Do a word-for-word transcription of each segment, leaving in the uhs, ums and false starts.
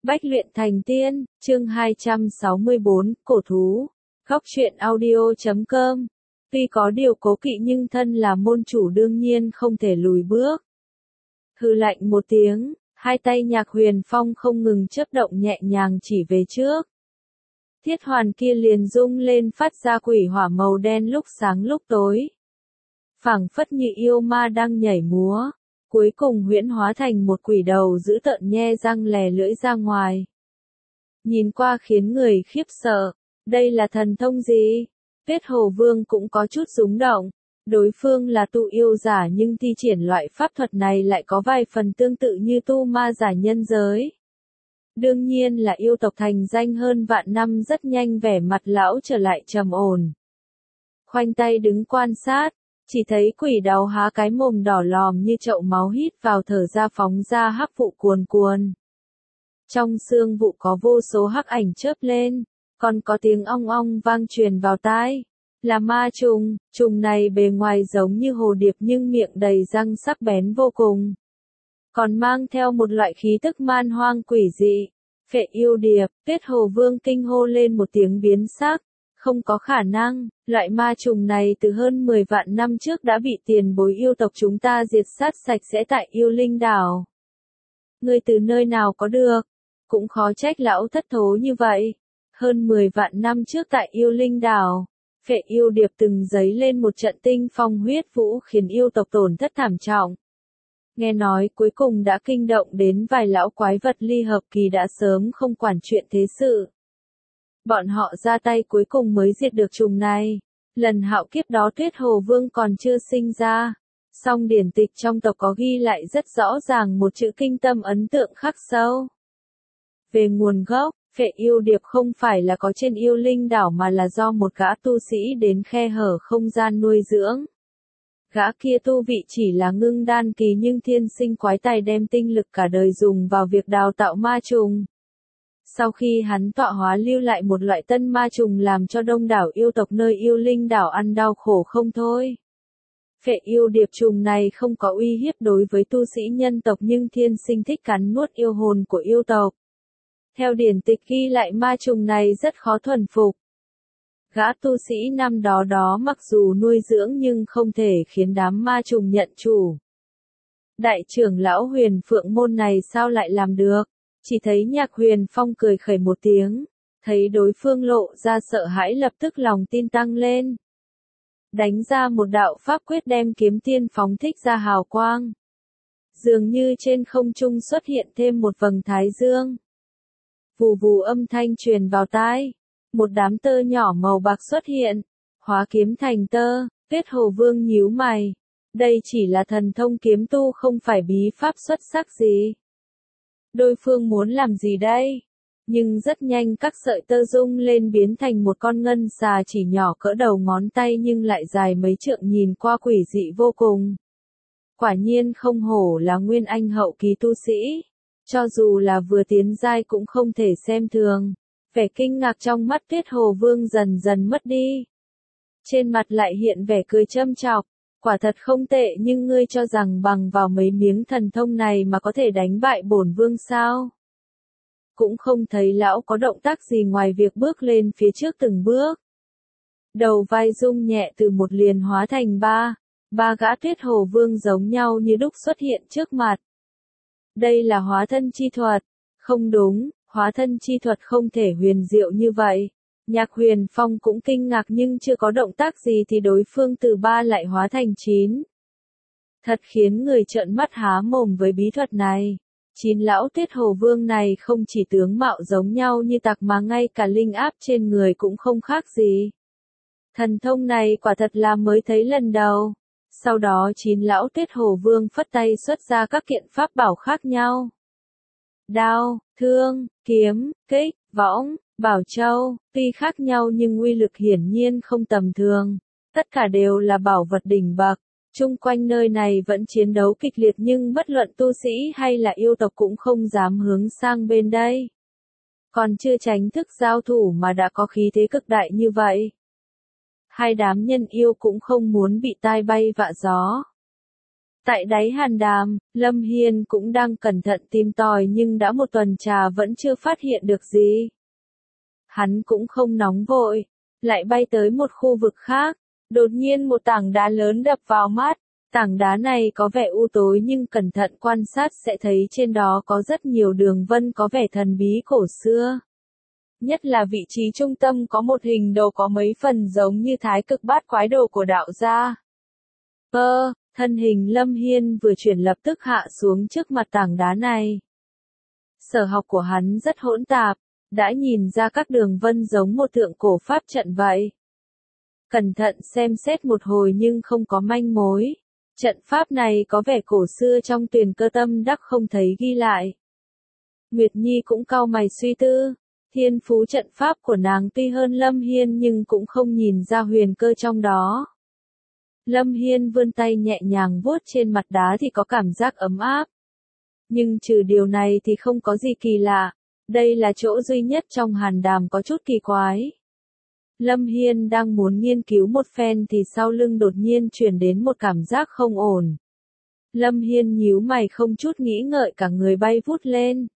Bách luyện thành tiên, chương hai trăm sáu mươi bốn, cổ thú. Góc truyện audio chấm com. Tuy có điều cố kỵ nhưng thân là môn chủ đương nhiên không thể lùi bước. Hừ lạnh một tiếng, hai tay Nhạc Huyền Phong không ngừng chớp động nhẹ nhàng chỉ về trước. Thiết hoàn kia liền rung lên phát ra quỷ hỏa màu đen lúc sáng lúc tối. Phảng phất như yêu ma đang nhảy múa. Cuối cùng huyễn hóa thành một quỷ đầu dữ tợn nhe răng lè lưỡi ra ngoài. Nhìn qua khiến người khiếp sợ, đây là thần thông gì? Tuyết Hồ Vương cũng có chút rúng động, đối phương là tu yêu giả nhưng thi triển loại pháp thuật này lại có vài phần tương tự như tu ma giả nhân giới. Đương nhiên là yêu tộc thành danh hơn vạn năm rất nhanh vẻ mặt lão trở lại trầm ổn. Khoanh tay đứng quan sát. Chỉ thấy quỷ đầu há cái mồm đỏ lòm như chậu máu hít vào thở ra phóng ra hắc vụ cuồn cuồn. Trong xương vụ có vô số hắc ảnh chớp lên, còn có tiếng ong ong vang truyền vào tai. Là ma trùng, trùng này bề ngoài giống như hồ điệp nhưng miệng đầy răng sắc bén vô cùng. Còn mang theo một loại khí tức man hoang quỷ dị. Phệ yêu điệp, Tuyết Hồ Vương kinh hô lên một tiếng biến sắc. Không có khả năng, loại ma trùng này từ hơn mười vạn năm trước đã bị tiền bối yêu tộc chúng ta diệt sát sạch sẽ tại yêu linh đảo. Ngươi từ nơi nào có được? Cũng khó trách lão thất thố như vậy. Hơn mười vạn năm trước tại yêu linh đảo, phệ yêu điệp từng giấy lên một trận tinh phong huyết vũ khiến yêu tộc tổn thất thảm trọng. Nghe nói cuối cùng đã kinh động đến vài lão quái vật ly hợp kỳ đã sớm không quản chuyện thế sự. Bọn họ ra tay cuối cùng mới diệt được trùng này. Lần hạo kiếp đó Tuyết Hồ Vương còn chưa sinh ra. Song điển tịch trong tộc có ghi lại rất rõ ràng một chữ kinh tâm ấn tượng khắc sâu. Về nguồn gốc, phệ yêu điệp không phải là có trên yêu linh đảo mà là do một gã tu sĩ đến khe hở không gian nuôi dưỡng. Gã kia tu vị chỉ là ngưng đan kỳ nhưng thiên sinh quái tài đem tinh lực cả đời dùng vào việc đào tạo ma trùng. Sau khi hắn tọa hóa lưu lại một loại tân ma trùng làm cho đông đảo yêu tộc nơi yêu linh đảo ăn đau khổ không thôi. Phệ yêu điệp trùng này không có uy hiếp đối với tu sĩ nhân tộc nhưng thiên sinh thích cắn nuốt yêu hồn của yêu tộc. Theo điển tịch ghi lại ma trùng này rất khó thuần phục. Gã tu sĩ năm đó đó mặc dù nuôi dưỡng nhưng không thể khiến đám ma trùng nhận chủ. Đại trưởng lão Huyền Phượng môn này sao lại làm được? Chỉ thấy Nhạc Huyền Phong cười khẩy một tiếng, thấy đối phương lộ ra sợ hãi lập tức lòng tin tăng lên. Đánh ra một đạo pháp quyết đem kiếm tiên phóng thích ra hào quang. Dường như trên không trung xuất hiện thêm một vầng thái dương. Vù vù âm thanh truyền vào tai, một đám tơ nhỏ màu bạc xuất hiện, hóa kiếm thành tơ. Tuyết Hồ Vương nhíu mày, đây chỉ là thần thông kiếm tu không phải bí pháp xuất sắc gì. Đối phương muốn làm gì đây? Nhưng rất nhanh các sợi tơ rung lên biến thành một con ngân xà chỉ nhỏ cỡ đầu ngón tay nhưng lại dài mấy trượng nhìn qua quỷ dị vô cùng. Quả nhiên không hổ là nguyên anh hậu kỳ tu sĩ. Cho dù là vừa tiến giai cũng không thể xem thường. Vẻ kinh ngạc trong mắt Tuyết Hồ Vương dần dần mất đi. Trên mặt lại hiện vẻ cười châm chọc. Quả thật không tệ nhưng ngươi cho rằng bằng vào mấy miếng thần thông này mà có thể đánh bại bổn vương sao? Cũng không thấy lão có động tác gì ngoài việc bước lên phía trước từng bước. Đầu vai rung nhẹ từ một liền hóa thành ba, ba gã Tuyết Hồ Vương giống nhau như đúc xuất hiện trước mặt. Đây là hóa thân chi thuật. Không đúng, hóa thân chi thuật không thể huyền diệu như vậy. Nhạc Huyền Phong cũng kinh ngạc nhưng chưa có động tác gì thì đối phương từ ba lại hóa thành chín. Thật khiến người trợn mắt há mồm với bí thuật này. Chín lão Tuyết Hồ Vương này không chỉ tướng mạo giống nhau như tặc mà ngay cả linh áp trên người cũng không khác gì. Thần thông này quả thật là mới thấy lần đầu. Sau đó chín lão Tuyết Hồ Vương phất tay xuất ra các kiện pháp bảo khác nhau. Đao, thương, kiếm, kích, võng, bảo châu, tuy khác nhau nhưng uy lực hiển nhiên không tầm thường. Tất cả đều là bảo vật đỉnh bậc. Chung quanh nơi này vẫn chiến đấu kịch liệt nhưng bất luận tu sĩ hay là yêu tộc cũng không dám hướng sang bên đây. Còn chưa tránh thức giao thủ mà đã có khí thế cực đại như vậy. Hai đám nhân yêu cũng không muốn bị tai bay vạ gió. Tại đáy hàn đàm, Lâm Hiên cũng đang cẩn thận tìm tòi nhưng đã một tuần trà vẫn chưa phát hiện được gì. Hắn cũng không nóng vội, lại bay tới một khu vực khác, đột nhiên một tảng đá lớn đập vào mắt. Tảng đá này có vẻ u tối nhưng cẩn thận quan sát sẽ thấy trên đó có rất nhiều đường vân có vẻ thần bí cổ xưa. Nhất là vị trí trung tâm có một hình đồ có mấy phần giống như thái cực bát quái đồ của đạo gia. Ơ, thân hình Lâm Hiên vừa chuyển lập tức hạ xuống trước mặt tảng đá này. Sở học của hắn rất hỗn tạp, đã nhìn ra các đường vân giống một thượng cổ pháp trận vậy. Cẩn thận xem xét một hồi nhưng không có manh mối. Trận pháp này có vẻ cổ xưa trong Tuyền Cơ Tâm Đắc không thấy ghi lại. Nguyệt Nhi cũng cau mày suy tư. Thiên phú trận pháp của nàng tuy hơn Lâm Hiên nhưng cũng không nhìn ra huyền cơ trong đó. Lâm Hiên vươn tay nhẹ nhàng vuốt trên mặt đá thì có cảm giác ấm áp. Nhưng trừ điều này thì không có gì kỳ lạ. Đây là chỗ duy nhất trong hàn đàm có chút kỳ quái. Lâm Hiên đang muốn nghiên cứu một phen thì sau lưng đột nhiên truyền đến một cảm giác không ổn. Lâm Hiên nhíu mày không chút nghĩ ngợi cả người bay vút lên.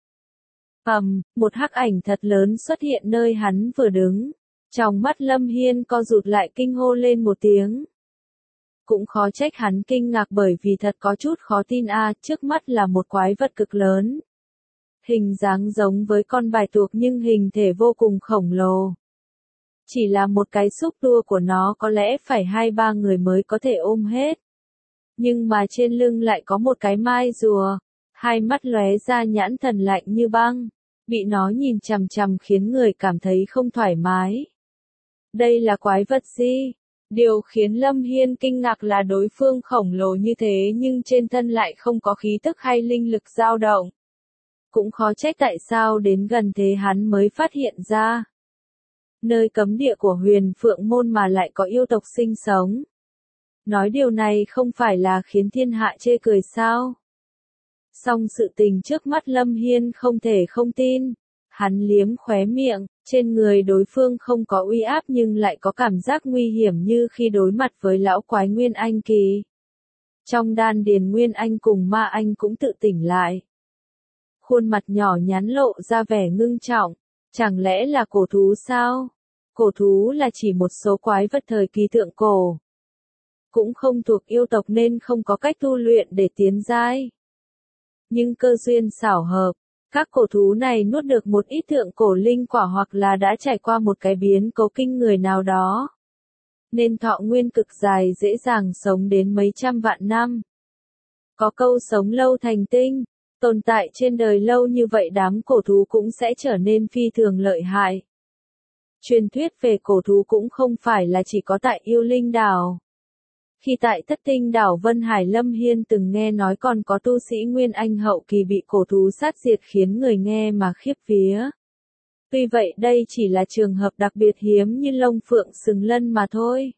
Ầm, một hắc ảnh thật lớn xuất hiện nơi hắn vừa đứng. Trong mắt Lâm Hiên co rụt lại kinh hô lên một tiếng. Cũng khó trách hắn kinh ngạc bởi vì thật có chút khó tin a, trước mắt là một quái vật cực lớn. Hình dáng giống với con bài tuộc nhưng hình thể vô cùng khổng lồ. Chỉ là một cái xúc tua của nó có lẽ phải hai ba người mới có thể ôm hết. Nhưng mà trên lưng lại có một cái mai rùa, hai mắt lóe ra nhãn thần lạnh như băng, bị nó nhìn chằm chằm khiến người cảm thấy không thoải mái. Đây là quái vật gì? Điều khiến Lâm Hiên kinh ngạc là đối phương khổng lồ như thế nhưng trên thân lại không có khí tức hay linh lực dao động. Cũng khó trách tại sao đến gần thế hắn mới phát hiện ra. Nơi cấm địa của Huyền Phượng Môn mà lại có yêu tộc sinh sống. Nói điều này không phải là khiến thiên hạ chê cười sao? Song sự tình trước mắt Lâm Hiên không thể không tin. Hắn liếm khóe miệng, trên người đối phương không có uy áp nhưng lại có cảm giác nguy hiểm như khi đối mặt với lão quái Nguyên Anh kỳ. Trong đan điền Nguyên Anh cùng Ma Anh cũng tự tỉnh lại. Khuôn mặt nhỏ nhắn lộ ra vẻ ngưng trọng. Chẳng lẽ là cổ thú sao? Cổ thú là chỉ một số quái vật thời kỳ thượng cổ. Cũng không thuộc yêu tộc nên không có cách tu luyện để tiến giai. Nhưng cơ duyên xảo hợp, các cổ thú này nuốt được một ít thượng cổ linh quả hoặc là đã trải qua một cái biến cố kinh người nào đó. Nên thọ nguyên cực dài dễ dàng sống đến mấy trăm vạn năm. Có câu sống lâu thành tinh. Tồn tại trên đời lâu như vậy đám cổ thú cũng sẽ trở nên phi thường lợi hại. Truyền thuyết về cổ thú cũng không phải là chỉ có tại Yêu Linh Đảo. Khi tại Thất Tinh Đảo Vân Hải Lâm Hiên từng nghe nói còn có tu sĩ Nguyên Anh hậu kỳ bị cổ thú sát diệt khiến người nghe mà khiếp vía. Tuy vậy đây chỉ là trường hợp đặc biệt hiếm như Long Phượng Sừng Lân mà thôi.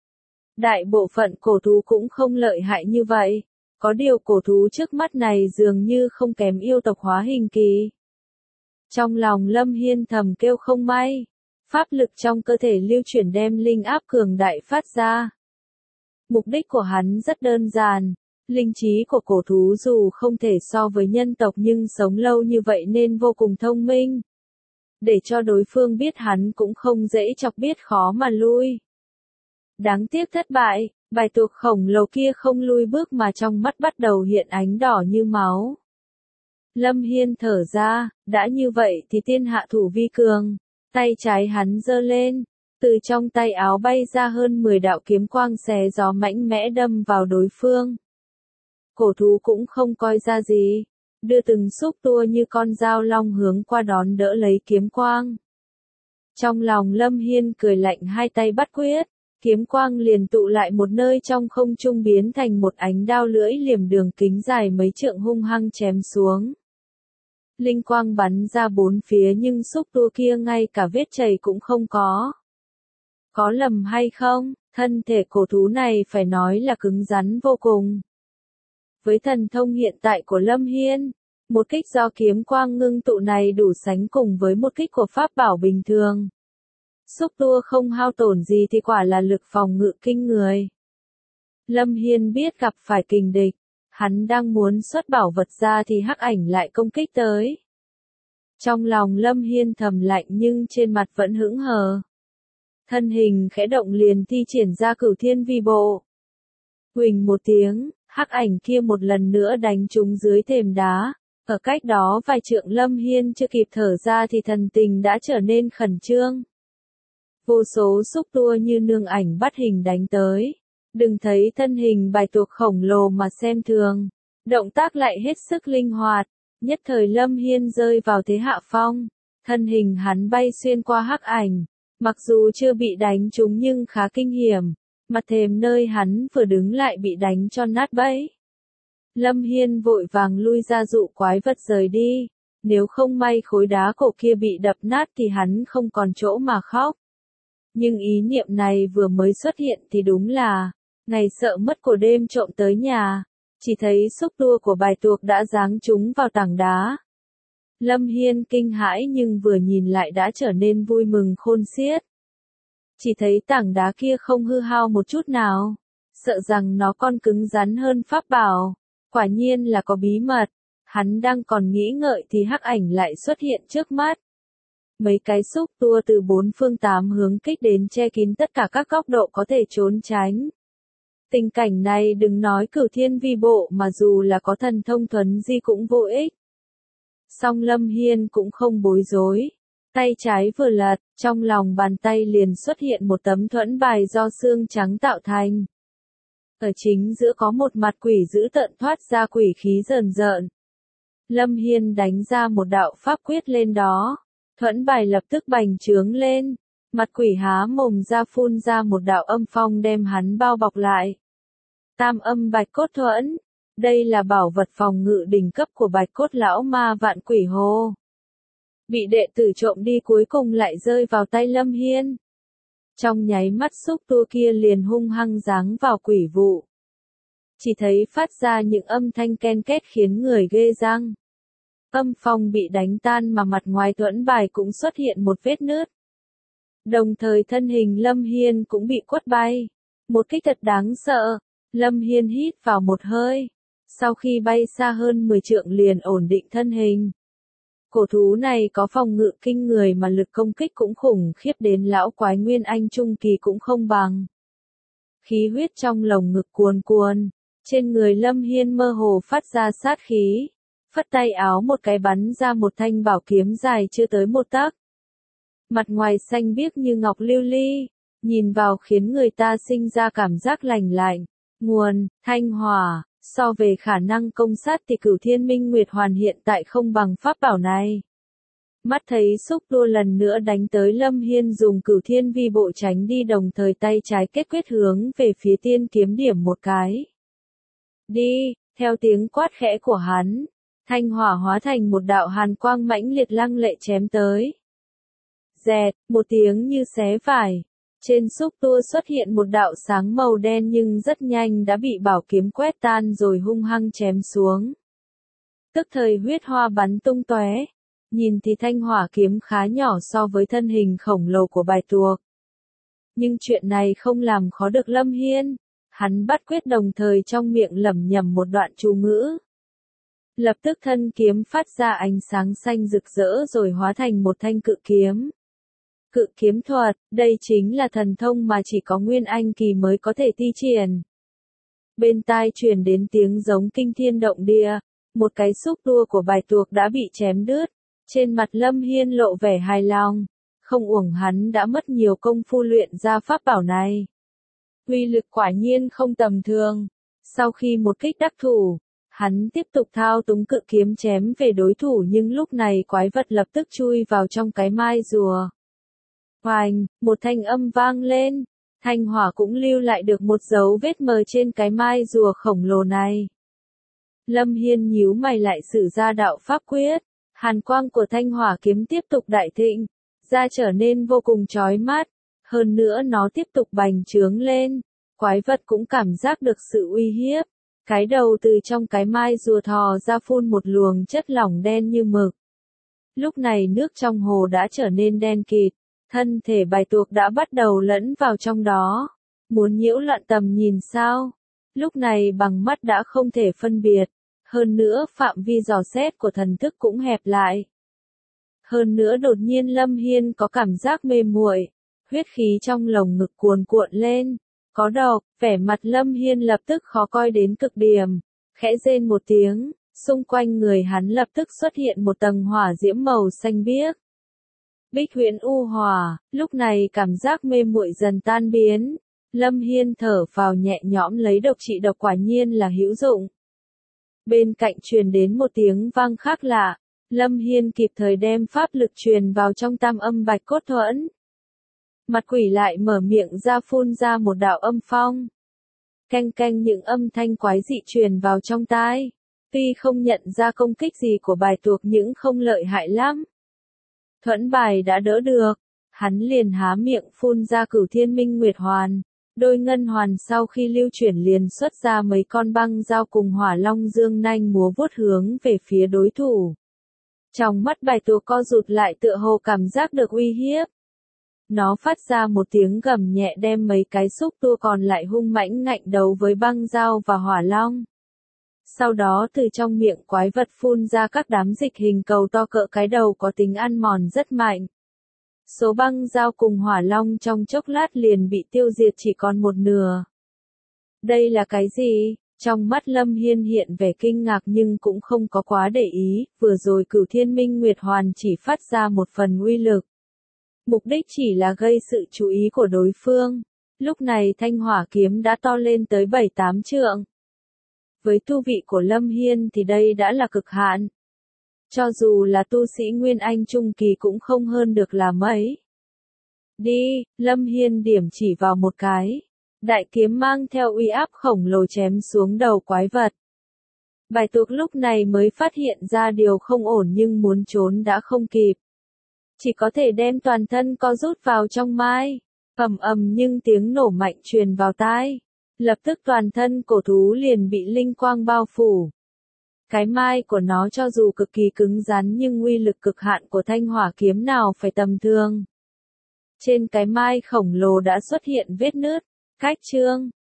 Đại bộ phận cổ thú cũng không lợi hại như vậy. Có điều cổ thú trước mắt này dường như không kém yêu tộc hóa hình kỳ. Trong lòng Lâm Hiên thầm kêu không may. Pháp lực trong cơ thể lưu chuyển đem linh áp cường đại phát ra. Mục đích của hắn rất đơn giản. Linh trí của cổ thú dù không thể so với nhân tộc nhưng sống lâu như vậy nên vô cùng thông minh. Để cho đối phương biết hắn cũng không dễ chọc biết khó mà lui. Đáng tiếc thất bại. Bài tuộc khổng lồ kia không lui bước mà trong mắt bắt đầu hiện ánh đỏ như máu. Lâm Hiên thở ra, đã như vậy thì tiên hạ thủ vi cường. Tay trái hắn giơ lên, từ trong tay áo bay ra hơn mười đạo kiếm quang xé gió mạnh mẽ đâm vào đối phương. Cổ thú cũng không coi ra gì, đưa từng xúc tua như con dao long hướng qua đón đỡ lấy kiếm quang. Trong lòng Lâm Hiên cười lạnh hai tay bắt quyết. Kiếm quang liền tụ lại một nơi trong không trung biến thành một ánh đao lưỡi liềm đường kính dài mấy trượng hung hăng chém xuống. Linh quang bắn ra bốn phía nhưng xúc tua kia ngay cả vết chảy cũng không có. Có lầm hay không, thân thể cổ thú này phải nói là cứng rắn vô cùng. Với thần thông hiện tại của Lâm Hiên, một kích do kiếm quang ngưng tụ này đủ sánh cùng với một kích của pháp bảo bình thường. Xúc tua không hao tổn gì thì quả là lực phòng ngự kinh người. Lâm Hiên biết gặp phải kình địch, Hắn đang muốn xuất bảo vật ra thì hắc ảnh lại công kích tới. Trong lòng Lâm Hiên thầm lạnh nhưng trên mặt vẫn hững hờ. Thân hình khẽ động liền thi triển ra Cửu Thiên Vi Bộ. Huỳnh một tiếng, hắc ảnh kia một lần nữa đánh trúng dưới thềm đá. Ở cách đó vài trượng Lâm Hiên chưa kịp thở ra thì thần tình đã trở nên khẩn trương. Vô số xúc tua như nương ảnh bắt hình đánh tới. Đừng thấy thân hình bạch tuộc khổng lồ mà xem thường. Động tác lại hết sức linh hoạt. Nhất thời Lâm Hiên rơi vào thế hạ phong. Thân hình hắn bay xuyên qua hắc ảnh. Mặc dù chưa bị đánh trúng nhưng khá kinh hiểm. Mặt thềm nơi hắn vừa đứng lại bị đánh cho nát bẫy. Lâm Hiên vội vàng lui ra dụ quái vật rời đi. Nếu không may khối đá cổ kia bị đập nát thì hắn không còn chỗ mà khóc. Nhưng ý niệm này vừa mới xuất hiện thì đúng là, ngày sợ mất của đêm trộm tới nhà, chỉ thấy xúc tua của bài tuộc đã giáng trúng vào tảng đá. Lâm Hiên kinh hãi nhưng vừa nhìn lại đã trở nên vui mừng khôn xiết. Chỉ thấy tảng đá kia không hư hao một chút nào, sợ rằng nó còn cứng rắn hơn pháp bảo, quả nhiên là có bí mật. Hắn đang còn nghĩ ngợi thì hắc ảnh lại xuất hiện trước mắt. Mấy cái xúc tua từ bốn phương tám hướng kích đến che kín tất cả các góc độ có thể trốn tránh. Tình cảnh này đừng nói Cửu Thiên Vi Bộ mà dù là có thần thông thuấn di cũng vô ích. Song Lâm Hiên cũng không bối rối. Tay trái vừa lật, trong lòng bàn tay liền xuất hiện một tấm thuẫn bài do xương trắng tạo thành. Ở chính giữa có một mặt quỷ dữ tợn thoát ra quỷ khí rờn rợn. Lâm Hiên đánh ra một đạo pháp quyết lên đó. Thuẫn bài lập tức bành trướng lên. Mặt quỷ há mồm ra phun ra một đạo âm phong đem hắn bao bọc lại. Tam âm bạch cốt thuẫn. Đây là bảo vật phòng ngự đỉnh cấp của bạch cốt lão ma vạn quỷ hồ. Bị đệ tử trộm đi cuối cùng lại rơi vào tay Lâm Hiên. Trong nháy mắt xúc tua kia liền hung hăng giáng vào quỷ vụ. Chỉ thấy phát ra những âm thanh ken két khiến người ghê răng. Âm phong bị đánh tan mà mặt ngoài thuẫn bài cũng xuất hiện một vết nứt. Đồng thời thân hình Lâm Hiên cũng bị quất bay. Một kích thật đáng sợ. Lâm Hiên hít vào một hơi. Sau khi bay xa hơn mười trượng liền ổn định thân hình. Cổ thú này có phòng ngự kinh người mà lực công kích cũng khủng khiếp đến lão quái Nguyên Anh Trung Kỳ cũng không bằng. Khí huyết trong lồng ngực cuồn cuồn. Trên người Lâm Hiên mơ hồ phát ra sát khí. Phất tay áo một cái bắn ra một thanh bảo kiếm dài chưa tới một tấc. Mặt ngoài xanh biếc như ngọc lưu ly, nhìn vào khiến người ta sinh ra cảm giác lành lạnh. Nguồn, Thanh Hỏa, so về khả năng công sát thì Cửu Thiên Minh Nguyệt Hoàn hiện tại không bằng pháp bảo này. Mắt thấy xúc tua lần nữa đánh tới Lâm Hiên dùng Cửu Thiên Vi Bộ tránh đi đồng thời tay trái kết quyết hướng về phía tiên kiếm điểm một cái. Đi, theo tiếng quát khẽ của hắn. Thanh hỏa hóa thành một đạo hàn quang mãnh liệt lăng lệ chém tới. Dẹt, một tiếng như xé vải. Trên xúc tua xuất hiện một đạo sáng màu đen nhưng rất nhanh đã bị bảo kiếm quét tan rồi hung hăng chém xuống. Tức thời huyết hoa bắn tung tóe. Nhìn thì thanh hỏa kiếm khá nhỏ so với thân hình khổng lồ của bài tuộc. Nhưng chuyện này không làm khó được Lâm Hiên. Hắn bắt quyết đồng thời trong miệng lẩm nhẩm một đoạn chú ngữ. Lập tức thân kiếm phát ra ánh sáng xanh rực rỡ rồi hóa thành một thanh cự kiếm. Cự kiếm thuật, đây chính là thần thông mà chỉ có Nguyên Anh Kỳ mới có thể thi triển. Bên tai truyền đến tiếng giống kinh thiên động địa, một cái xúc tua của bài tuộc đã bị chém đứt. Trên mặt Lâm Hiên lộ vẻ hài lòng, không uổng hắn đã mất nhiều công phu luyện ra pháp bảo này. Uy lực quả nhiên không tầm thường. Sau khi một kích đắc thủ, hắn tiếp tục thao túng cự kiếm chém về đối thủ nhưng lúc này quái vật lập tức chui vào trong cái mai rùa. Hoành, một thanh âm vang lên, thanh hỏa cũng lưu lại được một dấu vết mờ trên cái mai rùa khổng lồ này. Lâm Hiên nhíu mày lại sử ra đạo pháp quyết, hàn quang của thanh hỏa kiếm tiếp tục đại thịnh, ra trở nên vô cùng chói mắt, hơn nữa nó tiếp tục bành trướng lên, quái vật cũng cảm giác được sự uy hiếp. Cái đầu từ trong cái mai rùa thò ra phun một luồng chất lỏng đen như mực. Lúc này nước trong hồ đã trở nên đen kịt, thân thể bài tuộc đã bắt đầu lẫn vào trong đó. Muốn nhiễu loạn tầm nhìn sao? Lúc này bằng mắt đã không thể phân biệt, hơn nữa phạm vi dò xét của thần thức cũng hẹp lại. Hơn nữa đột nhiên Lâm Hiên có cảm giác mê muội, huyết khí trong lồng ngực cuồn cuộn lên, có độc, vẻ mặt Lâm Hiên lập tức khó coi đến cực điểm, khẽ rên một tiếng, xung quanh người hắn lập tức xuất hiện một tầng hỏa diễm màu xanh biếc. Bích huyễn u hỏa, lúc này cảm giác mê muội dần tan biến, Lâm Hiên thở vào nhẹ nhõm lấy độc trị độc quả nhiên là hữu dụng. Bên cạnh truyền đến một tiếng vang khác lạ, Lâm Hiên kịp thời đem pháp lực truyền vào trong tam âm bạch cốt thuẫn. Mặt quỷ lại mở miệng ra phun ra một đạo âm phong. Canh canh những âm thanh quái dị truyền vào trong tai. Tuy không nhận ra công kích gì của bài tuộc nhưng không lợi hại lắm. Thuẫn bài đã đỡ được, hắn liền há miệng phun ra cửu thiên minh nguyệt hoàn. Đôi ngân hoàn sau khi lưu chuyển liền xuất ra mấy con băng dao cùng hỏa long dương nanh múa vuốt hướng về phía đối thủ. Trong mắt bài tuộc co rụt lại tựa hồ cảm giác được uy hiếp. Nó phát ra một tiếng gầm nhẹ đem mấy cái xúc tua còn lại hung mãnh ngạnh đấu với băng dao và hỏa long. Sau đó từ trong miệng quái vật phun ra các đám dịch hình cầu to cỡ cái đầu có tính ăn mòn rất mạnh. Số băng dao cùng hỏa long trong chốc lát liền bị tiêu diệt chỉ còn một nửa. Đây là cái gì? Trong mắt Lâm Hiên hiện vẻ kinh ngạc nhưng cũng không có quá để ý, vừa rồi cửu thiên minh nguyệt hoàn chỉ phát ra một phần uy lực. Mục đích chỉ là gây sự chú ý của đối phương. Lúc này thanh hỏa kiếm đã to lên tới bảy tám trượng. Với tu vị của Lâm Hiên thì đây đã là cực hạn. Cho dù là tu sĩ Nguyên Anh Trung Kỳ cũng không hơn được là mấy. Đi, Lâm Hiên điểm chỉ vào một cái. Đại kiếm mang theo uy áp khổng lồ chém xuống đầu quái vật. Bài tuộc lúc này mới phát hiện ra điều không ổn nhưng muốn trốn đã không kịp. Chỉ có thể đem toàn thân co rút vào trong mai. Ầm ầm nhưng tiếng nổ mạnh truyền vào tai. Lập tức toàn thân cổ thú liền bị linh quang bao phủ. Cái mai của nó cho dù cực kỳ cứng rắn nhưng uy lực cực hạn của thanh hỏa kiếm nào phải tầm thường. Trên cái mai khổng lồ đã xuất hiện vết nứt. Cách chương